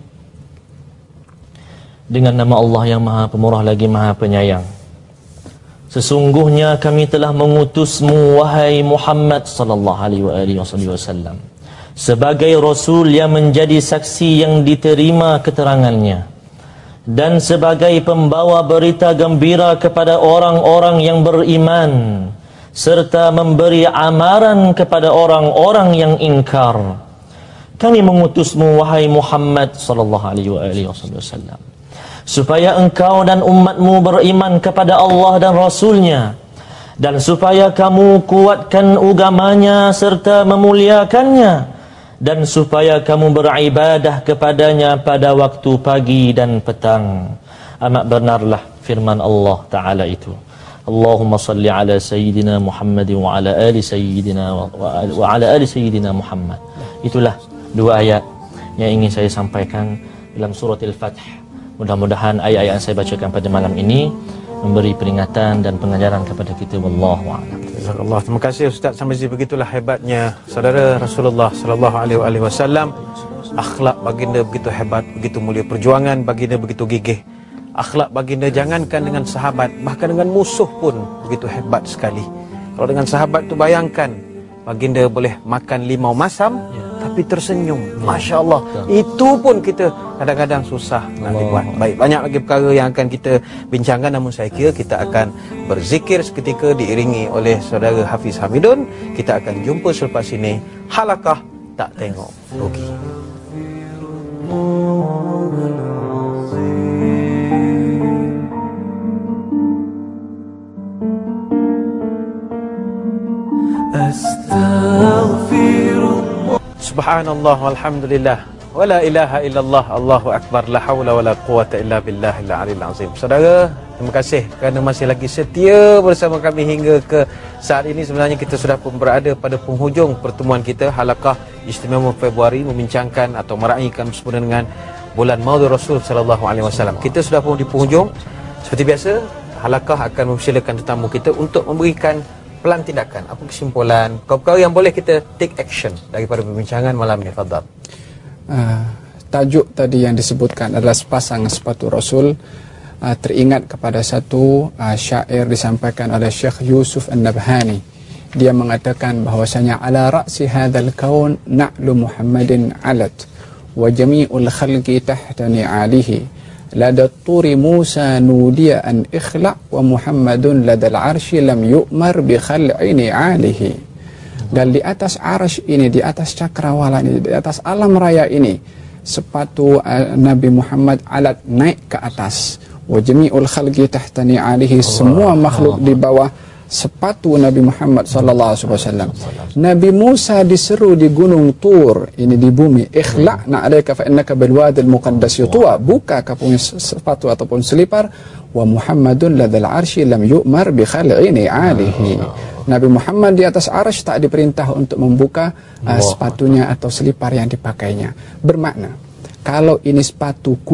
Dengan nama Allah yang Maha Pemurah lagi Maha Penyayang. Sesungguhnya kami telah mengutusmu wahai Muhammad sallallahu alaihi wasallam sebagai rasul yang menjadi saksi yang diterima keterangannya dan sebagai pembawa berita gembira kepada orang-orang yang beriman serta memberi amaran kepada orang-orang yang ingkar. Kami mengutusmu wahai Muhammad sallallahu alaihi wasallam supaya engkau dan umatmu beriman kepada Allah dan Rasulnya, dan supaya kamu kuatkan agamanya serta memuliakannya, dan supaya kamu beribadah kepadanya pada waktu pagi dan petang. Amat benarlah firman Allah Ta'ala itu. Allahumma salli ala Sayyidina Muhammad wa ala ali Sayyidina wa, wa, wa ala ali Sayyidina Muhammad. Itulah dua ayat yang ingin saya sampaikan dalam surah Al-Fath. Mudah-mudahan ayat-ayat yang saya bacakan pada malam ini memberi peringatan dan pengajaran kepada kita. Wallahu a'lam. Jazakallah. Terima kasih Ustaz. Sampai begitulah hebatnya saudara Rasulullah sallallahu alaihi wasallam. Akhlak baginda begitu hebat, begitu mulia. Perjuangan baginda begitu gigih. Akhlak baginda jangankan dengan sahabat, bahkan dengan musuh pun begitu hebat sekali. Kalau dengan sahabat tu bayangkan, baginda boleh makan limau masam tapi tersenyum. Masya Allah. Itu pun kita kadang-kadang susah nak dibuat. Baik, banyak lagi perkara yang akan kita bincangkan, namun saya kira kita akan berzikir seketika diiringi oleh saudara Hafiz Hamidun. Kita akan jumpa selepas ini. Halakah tak tengok rugi. Astaghfirullah. Subhanallah walhamdulillah wa la ilaha illallah, Allahu akbar, la haula wala quwata illa billahil aliyil azim. Saudara, terima kasih kerana masih lagi setia bersama kami hingga ke saat ini. Sebenarnya kita sudah pun berada pada penghujung pertemuan kita, halaqah istimewa Februari, membincangkan atau meraihkan bersempena dengan bulan Maulid Rasul sallallahu alaihi wasallam. Kita sudah pun di penghujung. Seperti biasa, halaqah akan mempersilakan tetamu kita untuk memberikan pelan tindakan, apa kesimpulan, perkara yang boleh kita take action daripada perbincangan malam ini. Fadhal. Uh, tajuk tadi yang disebutkan adalah sepasang sepatu Rasul. Uh, teringat kepada satu uh, syair disampaikan oleh Syekh Yusuf An-Nabhani. Dia mengatakan bahwasanya ala ra'si hadzal kaun na'lu Muhammadin alat wa jami'ul khalqi tahta ni'alihi. Lada turi Musa nudia an ikhla' wa Muhammadun ladal arshi lam yu'mar bi khal'i ni'alihi. Dan di atas arsh ini, di atas cakrawala ini, di atas alam raya ini, sepatu uh, Nabi Muhammad alat naik ke atas. Wa jami'ul khalqi tahta ni'alihi, semua makhluk di bawah sepatu Nabi Muhammad sallallahu alaihi wasallam. Nabi Musa diseru di gunung Tur, ini di bumi, ikhla'na 'alaika fa innaka bil wadil muqaddas tuwa, buka kau punya sepatu ataupun selipar. Wa Muhammadun ladal arsy lam yu'mar bi khal'ini 'alihi. Nabi Muhammad di atas arsy tak diperintah untuk membuka uh, sepatunya atau selipar yang dipakainya. Bermakna kalau ini sepatu kulit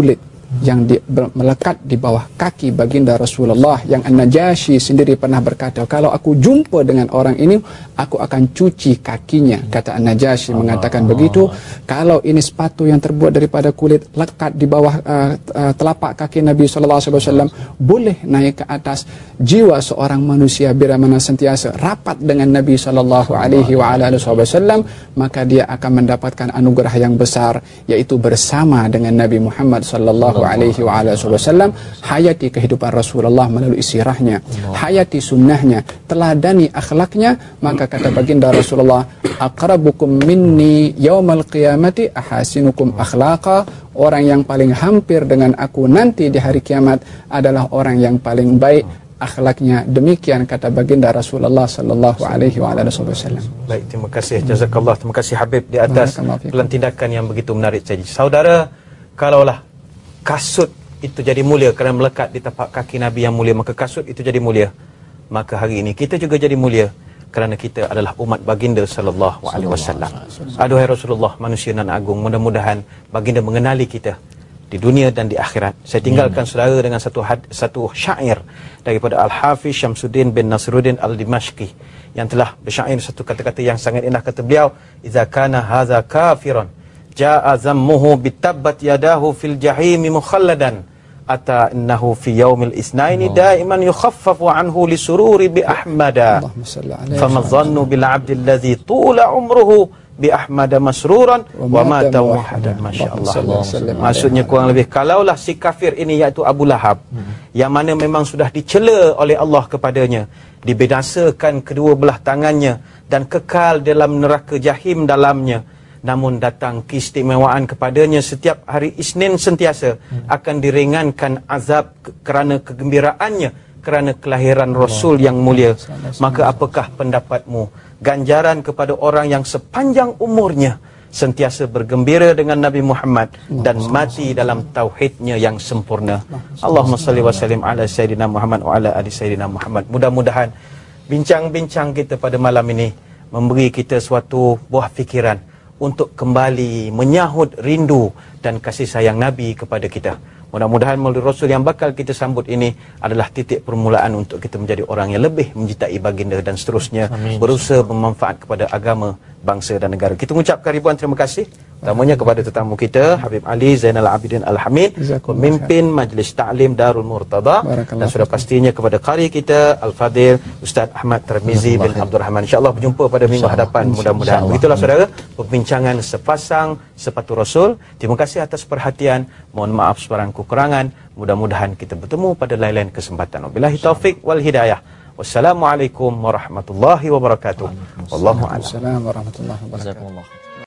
yang di, ber, melekat di bawah kaki baginda Rasulullah, yang An-Najasyi sendiri pernah berkata, kalau aku jumpa dengan orang ini, aku akan cuci kakinya. Kata An-Najasyi mengatakan begitu, kalau ini sepatu yang terbuat daripada kulit lekat di bawah uh, uh, telapak kaki Nabi sallallahu alaihi wasallam, boleh naik ke atas. Jiwa seorang manusia bila mana sentiasa rapat dengan Nabi sallallahu alaihi wasallam, maka dia akan mendapatkan anugerah yang besar, yaitu bersama dengan Nabi Muhammad sallallahu alaihi wasallam, hayati kehidupan Rasulullah melalui sirahnya, hayati sunnahnya, teladani akhlaknya. Maka kata baginda Rasulullah, aqrabukum minni yaumal qiyamati ahasinukum akhlaqa, orang yang paling hampir dengan aku nanti di hari kiamat adalah orang yang paling baik akhlaknya. Demikian kata baginda Rasulullah sallallahu alaihi wasallam. Baik, terima kasih, jazakallah, terima kasih Habib di atas pelantikan yang begitu menarik tadi. Saudara, kalaulah kasut itu jadi mulia kerana melekat di tapak kaki Nabi yang mulia, maka kasut itu jadi mulia, maka hari ini kita juga jadi mulia kerana kita adalah umat baginda sallallahu alaihi wasallam. Aduhai Rasulullah, manusia nan agung, mudah-mudahan baginda mengenali kita di dunia dan di akhirat. Saya tinggalkan hmm. saudara dengan satu had, satu syair daripada Al-Hafiz Syamsuddin bin Nasruddin Al-Dimashqi yang telah bersyair satu kata-kata yang sangat indah. Kata beliau, "Idza kana hadza kafiran jaa zammuhu bitabbat yadahu fil jahim mukhalladan ata innahu fi yaumil isnaini daiman yukhaffafu anhu li sururi bi ahmada fama dhannu bil abdi alladhi tula umruhu bi ahmada masruran wa mata muhadan." Masya-Allah. Maksudnya kurang lebih, kalaulah si kafir ini iaitu Abu Lahab, hmm. yang mana memang sudah dicela oleh Allah kepadanya, dibinasakan kedua belah tangannya dan kekal dalam neraka jahim dalamnya, namun datang keistimewaan kepadanya setiap hari Isnin sentiasa hmm. akan diringankan azab kerana kegembiraannya kerana kelahiran Rasul yang mulia. Maka apakah pendapatmu ganjaran kepada orang yang sepanjang umurnya sentiasa bergembira dengan Nabi Muhammad dan mati dalam tauhidnya yang sempurna? Allahumma salli wa sallim ala Sayyidina Muhammad wa ala ali Sayyidina Muhammad. Mudah-mudahan bincang-bincang kita pada malam ini memberi kita suatu buah fikiran untuk kembali menyahut rindu dan kasih sayang Nabi kepada kita. Mudah-mudahan melalui Rasul yang bakal kita sambut ini adalah titik permulaan untuk kita menjadi orang yang lebih mencintai baginda dan seterusnya. Amin. Berusaha bermanfaat kepada agama, bangsa dan negara. Kita mengucapkan ribuan terima kasih utamanya kepada tetamu kita Habib Ali Zainal Abidin Al-Hamid, pemimpin Majlis Ta'lim Darul Murtada, dan sudah pastinya kepada qari kita Al-Fadil Ustaz Ahmad Tirmizi bin Abdul Rahman. InsyaAllah berjumpa pada minggu hadapan mudah-mudahan. Begitulah saudara perbincangan sepasang sepatu Rasul. Terima kasih atas perhatian. Mohon maaf sebarang kekurangan. Mudah-mudahan kita bertemu pada lain-lain kesempatan. Wabillahi taufik wal hidayah. Wassalamualaikum warahmatullahi wabarakatuh. Wallahu a'lam. Waalaikumsalam warahmatullahi wabarakatuh.